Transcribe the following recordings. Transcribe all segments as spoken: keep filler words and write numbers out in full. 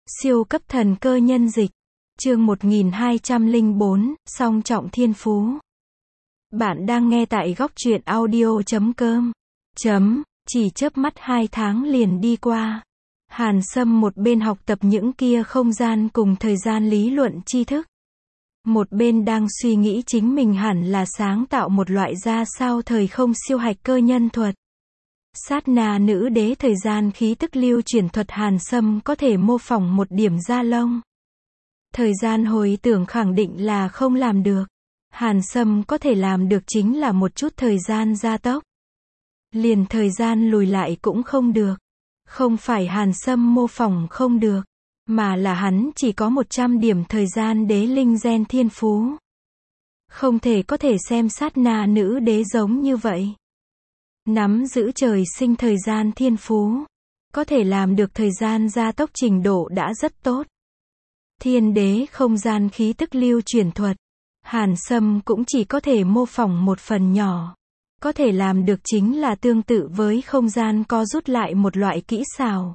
Siêu cấp thần cơ nhân dịch. Chương một nghìn hai trăm lẻ bốn, song trọng thiên phú. Bạn đang nghe tại góc truyện audio chấm com. Chấm, chỉ chớp mắt hai tháng liền đi qua. Hàn Sâm một bên học tập những kia không gian cùng thời gian lý luận tri thức. Một bên đang suy nghĩ chính mình hẳn là sáng tạo một loại ra sao thời không siêu hạch cơ nhân thuật. Sát na nữ đế thời gian khí tức lưu chuyển thuật Hàn Sâm có thể mô phỏng một điểm da lông. Thời gian hồi tưởng khẳng định là không làm được. Hàn Sâm có thể làm được chính là một chút thời gian gia tốc. Liền thời gian lùi lại cũng không được. Không phải Hàn Sâm mô phỏng không được, mà là hắn chỉ có một trăm điểm thời gian đế linh gen thiên phú. Không thể có thể xem sát na nữ đế giống như vậy. Nắm giữ trời sinh thời gian thiên phú. Có thể làm được thời gian gia tốc trình độ đã rất tốt. Thiên đế không gian khí tức lưu chuyển thuật. Hàn Sâm cũng chỉ có thể mô phỏng một phần nhỏ. Có thể làm được chính là tương tự với không gian co rút lại một loại kỹ xảo.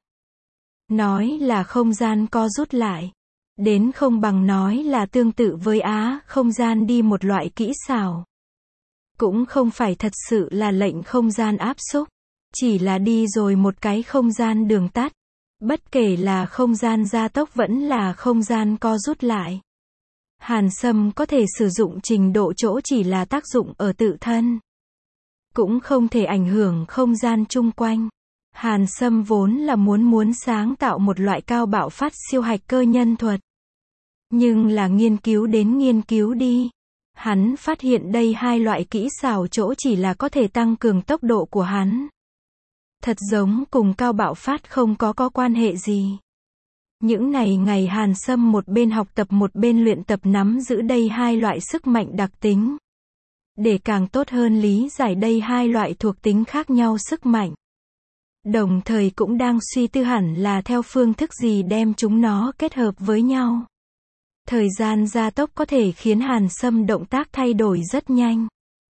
Nói là không gian co rút lại. Đến không bằng nói là tương tự với á không gian đi một loại kỹ xảo. Cũng không phải thật sự là lệnh không gian áp xúc. Chỉ là đi rồi một cái không gian đường tắt. Bất kể là không gian gia tốc vẫn là không gian co rút lại. Hàn Sâm có thể sử dụng trình độ chỗ chỉ là tác dụng ở tự thân. Cũng không thể ảnh hưởng không gian chung quanh. Hàn Sâm vốn là muốn muốn sáng tạo một loại cao bạo phát siêu hạch cơ nhân thuật. Nhưng là nghiên cứu đến nghiên cứu đi. Hắn phát hiện đây hai loại kỹ xảo chỗ chỉ là có thể tăng cường tốc độ của hắn. Thật giống cùng cao bạo phát không có có quan hệ gì. Những này ngày Hàn Sâm một bên học tập một bên luyện tập nắm giữ đây hai loại sức mạnh đặc tính. Để càng tốt hơn lý giải đây hai loại thuộc tính khác nhau sức mạnh. Đồng thời cũng đang suy tư hẳn là theo phương thức gì đem chúng nó kết hợp với nhau. Thời gian gia tốc có thể khiến Hàn Sâm động tác thay đổi rất nhanh.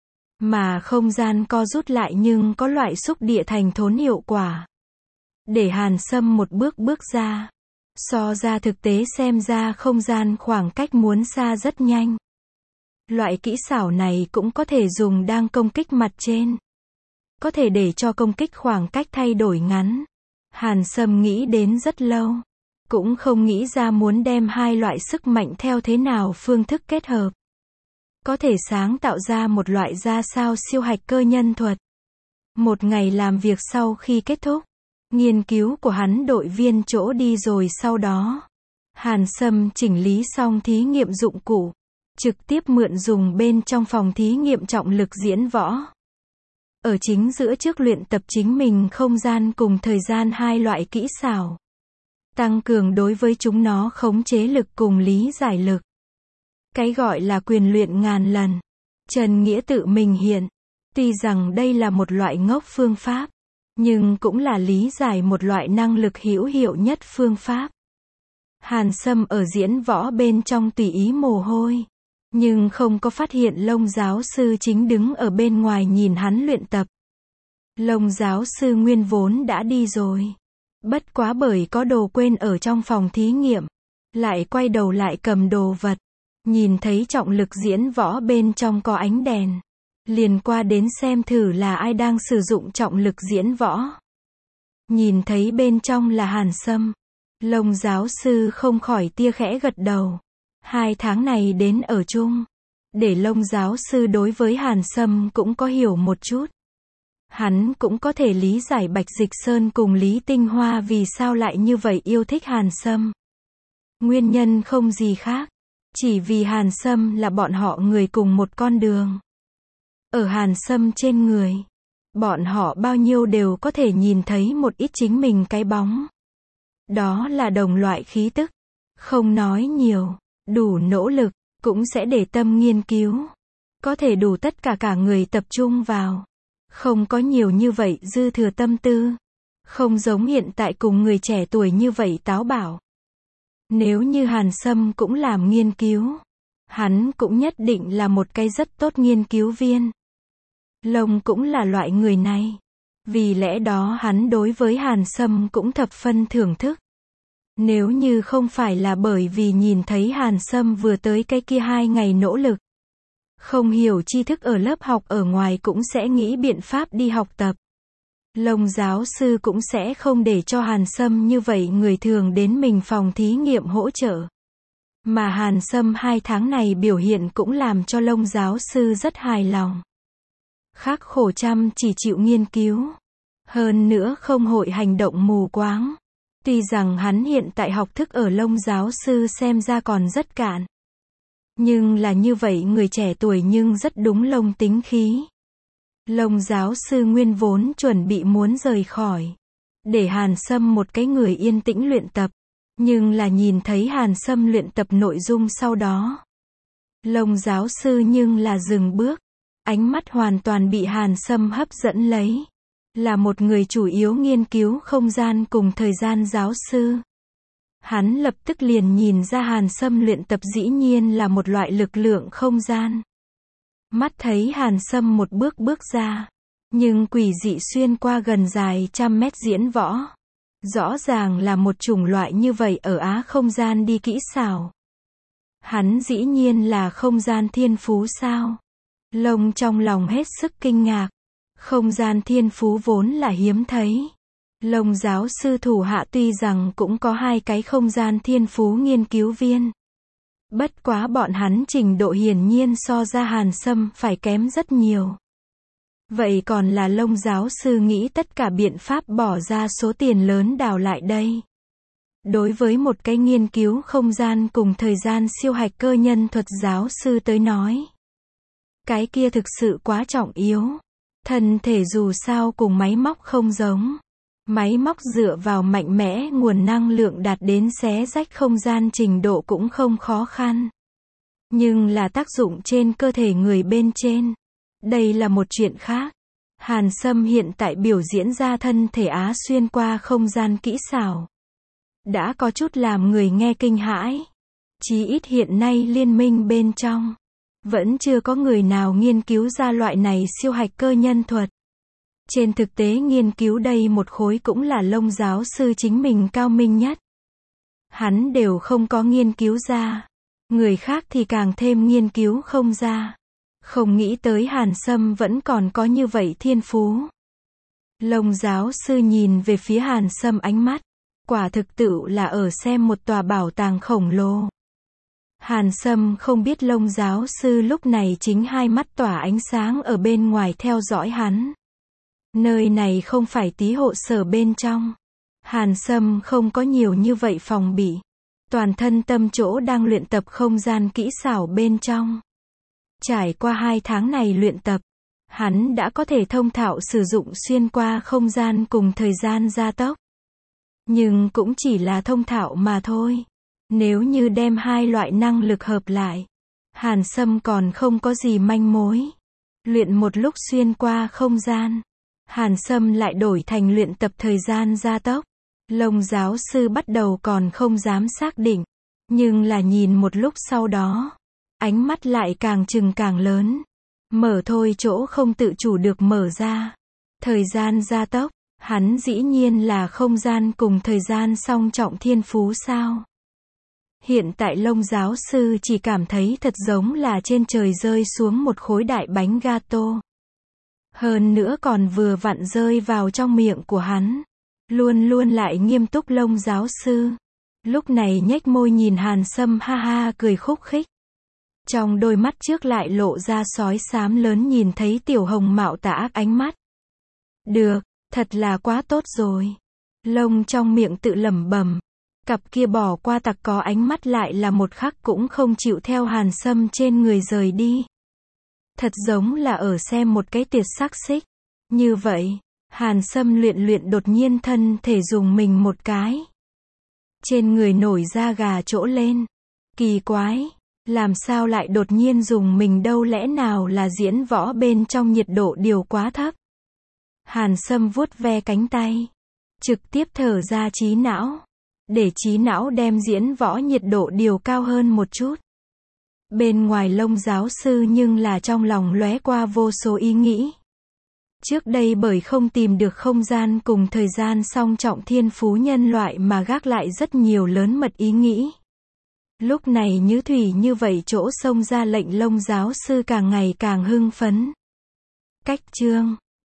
Mà không gian co rút lại nhưng có loại xúc địa thành thốn hiệu quả. Để Hàn Sâm một bước bước ra. So ra thực tế xem ra không gian khoảng cách muốn xa rất nhanh. Loại kỹ xảo này cũng có thể dùng đang công kích mặt trên. Có thể để cho công kích khoảng cách thay đổi ngắn. Hàn Sâm nghĩ đến rất lâu. Cũng không nghĩ ra muốn đem hai loại sức mạnh theo thế nào phương thức kết hợp. Có thể sáng tạo ra một loại ra sao siêu hạch cơ nhân thuật. Một ngày làm việc sau khi kết thúc. Nghiên cứu của hắn đội viên chỗ đi rồi sau đó. Hàn Sâm chỉnh lý xong thí nghiệm dụng cụ. Trực tiếp mượn dùng bên trong phòng thí nghiệm trọng lực diễn võ. Ở chính giữa trước luyện tập chính mình không gian cùng thời gian hai loại kỹ xảo. Tăng cường đối với chúng nó khống chế lực cùng lý giải lực. Cái gọi là quyền luyện ngàn lần. Trần Nghĩa tự mình hiện. Tuy rằng đây là một loại ngốc phương pháp. Nhưng cũng là lý giải một loại năng lực hữu hiệu nhất phương pháp. Hàn Sâm ở diễn võ bên trong tùy ý mồ hôi. Nhưng không có phát hiện Lông giáo sư chính đứng ở bên ngoài nhìn hắn luyện tập. Lông giáo sư nguyên vốn đã đi rồi. Bất quá bởi có đồ quên ở trong phòng thí nghiệm. Lại quay đầu lại cầm đồ vật. Nhìn thấy trọng lực diễn võ bên trong có ánh đèn. Liền qua đến xem thử là ai đang sử dụng trọng lực diễn võ. Nhìn thấy bên trong là Hàn Sâm. Lông giáo sư không khỏi tia khẽ gật đầu. Hai tháng này đến ở chung. Để Lông giáo sư đối với Hàn Sâm cũng có hiểu một chút. Hắn cũng có thể lý giải Bạch Dịch Sơn cùng Lý Tinh Hoa vì sao lại như vậy yêu thích Hàn Sâm. Nguyên nhân không gì khác. Chỉ vì Hàn Sâm là bọn họ người cùng một con đường. Ở Hàn Sâm trên người. Bọn họ bao nhiêu đều có thể nhìn thấy một ít chính mình cái bóng. Đó là đồng loại khí tức. Không nói nhiều. Đủ nỗ lực. Cũng sẽ để tâm nghiên cứu. Có thể đủ tất cả cả người tập trung vào. Không có nhiều như vậy dư thừa tâm tư. Không giống hiện tại cùng người trẻ tuổi như vậy táo bạo. Nếu như Hàn Sâm cũng làm nghiên cứu. Hắn cũng nhất định là một cái rất tốt nghiên cứu viên. Lông cũng là loại người này. Vì lẽ đó hắn đối với Hàn Sâm cũng thập phân thưởng thức. Nếu như không phải là bởi vì nhìn thấy Hàn Sâm vừa tới cái kia hai ngày nỗ lực, không hiểu tri thức ở lớp học ở ngoài cũng sẽ nghĩ biện pháp đi học tập. Lông giáo sư cũng sẽ không để cho Hàn Sâm như vậy người thường đến mình phòng thí nghiệm hỗ trợ. Mà Hàn Sâm hai tháng này biểu hiện cũng làm cho Lông giáo sư rất hài lòng. Khắc khổ chăm chỉ chịu nghiên cứu. Hơn nữa không hội hành động mù quáng. Tuy rằng hắn hiện tại học thức ở Lông giáo sư xem ra còn rất cạn. Nhưng là như vậy người trẻ tuổi nhưng rất đúng Lông tính khí. Lông giáo sư nguyên vốn chuẩn bị muốn rời khỏi. Để Hàn Sâm một cái người yên tĩnh luyện tập. Nhưng là nhìn thấy Hàn Sâm luyện tập nội dung sau đó. Lông giáo sư nhưng là dừng bước. Ánh mắt hoàn toàn bị Hàn Sâm hấp dẫn lấy. Là một người chủ yếu nghiên cứu không gian cùng thời gian giáo sư. Hắn lập tức liền nhìn ra Hàn Sâm luyện tập dĩ nhiên là một loại lực lượng không gian. Mắt thấy Hàn Sâm một bước bước ra. Nhưng quỷ dị xuyên qua gần dài trăm mét diễn võ. Rõ ràng là một chủng loại như vậy ở Á không gian đi kỹ xảo. Hắn dĩ nhiên là không gian thiên phú sao? Lông trong lòng hết sức kinh ngạc. Không gian thiên phú vốn là hiếm thấy. Lông giáo sư thủ hạ tuy rằng cũng có hai cái không gian thiên phú nghiên cứu viên. Bất quá bọn hắn trình độ hiển nhiên so ra Hàn Sâm phải kém rất nhiều. Vậy còn là Lông giáo sư nghĩ tất cả biện pháp bỏ ra số tiền lớn đào lại đây. Đối với một cái nghiên cứu không gian cùng thời gian siêu hạch cơ nhân thuật giáo sư tới nói. Cái kia thực sự quá trọng yếu. Thân thể dù sao cùng máy móc không giống. Máy móc dựa vào mạnh mẽ nguồn năng lượng đạt đến xé rách không gian trình độ cũng không khó khăn. Nhưng là tác dụng trên cơ thể người bên trên. Đây là một chuyện khác. Hàn Sâm hiện tại biểu diễn ra thân thể Á xuyên qua không gian kỹ xảo. Đã có chút làm người nghe kinh hãi. Chí ít hiện nay liên minh bên trong. Vẫn chưa có người nào nghiên cứu ra loại này siêu hạch cơ nhân thuật. Trên thực tế nghiên cứu đây một khối cũng là Lông giáo sư chính mình cao minh nhất. Hắn đều không có nghiên cứu ra. Người khác thì càng thêm nghiên cứu không ra. Không nghĩ tới Hàn Sâm vẫn còn có như vậy thiên phú. Lông giáo sư nhìn về phía Hàn Sâm ánh mắt. Quả thực tự là ở xem một tòa bảo tàng khổng lồ. Hàn Sâm không biết Lông giáo sư lúc này chính hai mắt tỏa ánh sáng ở bên ngoài theo dõi hắn. Nơi này không phải tí hộ sở bên trong. Hàn Sâm không có nhiều như vậy phòng bị. Toàn thân tâm chỗ đang luyện tập không gian kỹ xảo bên trong. Trải qua hai tháng này luyện tập, hắn đã có thể thông thạo sử dụng xuyên qua không gian cùng thời gian gia tốc. Nhưng cũng chỉ là thông thạo mà thôi. Nếu như đem hai loại năng lực hợp lại, Hàn Sâm còn không có gì manh mối. Luyện một lúc xuyên qua không gian, Hàn Sâm lại đổi thành luyện tập thời gian gia tốc. Lông giáo sư bắt đầu còn không dám xác định, nhưng là nhìn một lúc sau đó, ánh mắt lại càng trừng càng lớn. Mở thôi chỗ không tự chủ được mở ra. Thời gian gia tốc, hắn dĩ nhiên là không gian cùng thời gian song trọng thiên phú sao? Hiện tại Lông giáo sư chỉ cảm thấy thật giống là trên trời rơi xuống một khối đại bánh gato. Hơn nữa còn vừa vặn rơi vào trong miệng của hắn. Luôn luôn lại nghiêm túc Lông giáo sư. Lúc này nhếch môi nhìn Hàn Sâm ha ha cười khúc khích. Trong đôi mắt trước lại lộ ra sói xám lớn nhìn thấy tiểu hồng mạo tà ác ánh mắt. Được, thật là quá tốt rồi. Lông trong miệng tự lẩm bẩm. Cặp kia bỏ qua tặc có ánh mắt lại là một khắc cũng không chịu theo Hàn Sâm trên người rời đi. Thật giống là ở xem một cái tuyệt sắc xích. Như vậy, Hàn Sâm luyện luyện đột nhiên thân thể dùng mình một cái. Trên người nổi da gà trỗ lên. Kỳ quái, làm sao lại đột nhiên dùng mình đâu, lẽ nào là diễn võ bên trong nhiệt độ điều quá thấp. Hàn Sâm vuốt ve cánh tay. Trực tiếp thở ra trí não. Để trí não đem diễn võ nhiệt độ điều cao hơn một chút. Bên ngoài Lông giáo sư nhưng là trong lòng lóe qua vô số ý nghĩ. Trước đây bởi không tìm được không gian cùng thời gian song trọng thiên phú nhân loại mà gác lại rất nhiều lớn mật ý nghĩ. Lúc này như thủy như vậy chỗ xông ra lệnh Lông giáo sư càng ngày càng hưng phấn. Cách chương